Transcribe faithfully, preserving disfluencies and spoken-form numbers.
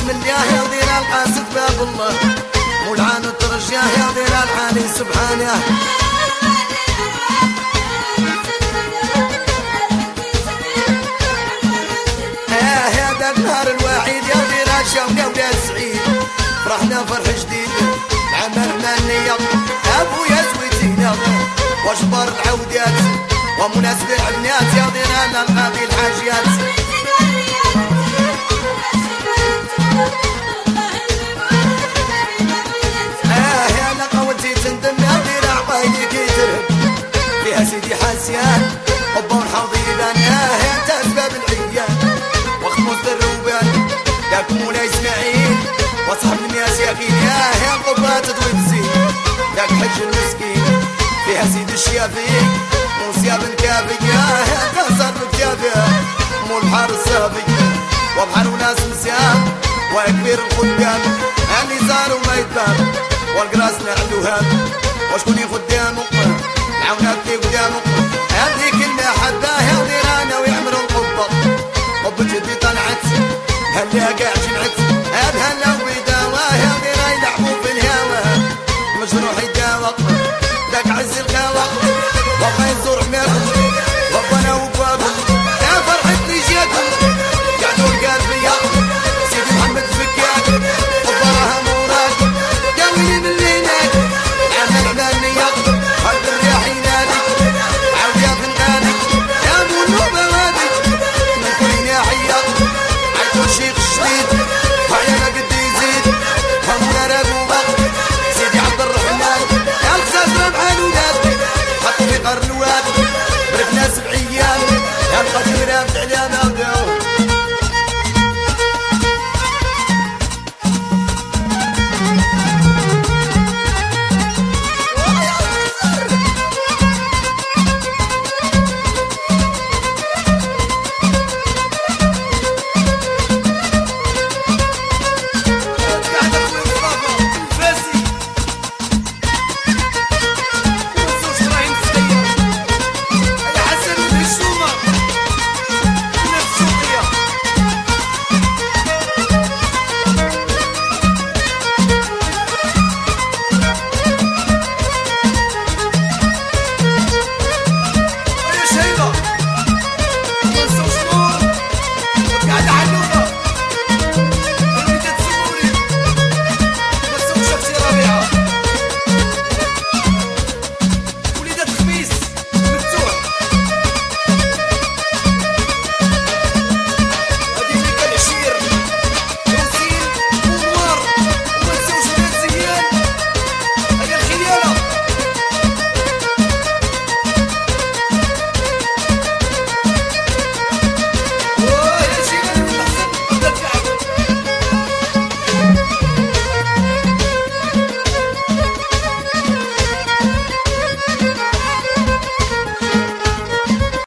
الله يا دير القاصد باب الله مولعان الترجاه يا دير العالي سبحانه اه يا ذا النهار الوعيد يا دير الشوقة ويا سعيد فرحنا فرح جديد عملنا النية ابويا زويتينا واجبر العودات ومناسبة البنات يا دير انا القاضي الحاجيات يا سيدي حسيان حبه حضيبان اه انت اسباب العيان وخموس الروبان ياك مولاي اسماعيل وصحب الناس ياكين اه يا قبات تضوي الزين ياك حج المسكين فيها سيدي الشيافي وسياب الكافي اه انت صار الكافي مو البحر الصافي وبحر وناس مسياب وكبير الخدام اللي زار وما يدار والقراس نعلوهام وشكون يخدامه عوناتي قدامك هذيك اللي حباه يا وديرانا ويعمروا القبة قبة جدي طلعت هلا قاع جمعت هاد هلا وبيداواه يا وديرا يلعبوا في الهوا مجروح يداوى ذاك عز الغاوى وبغى يزور حماكم ربنا وبابكم يا فرحتني جاكم قعدوا القلبية سيدي محمد فكاك وبراها موراك داوي من ليناك عمل عمالنية قلب الرياح ينادي عاود يا فنانك يا منوبة وادي من كل ناحية عيطوا الشيخ الجديد وعيانا قد يزيد همنا راقوبة سيدي عبد الرحمن يا الخزاز ربح الولاد حطوا في قرن الواد بركنا سبع ايام يا القدير رافد علامة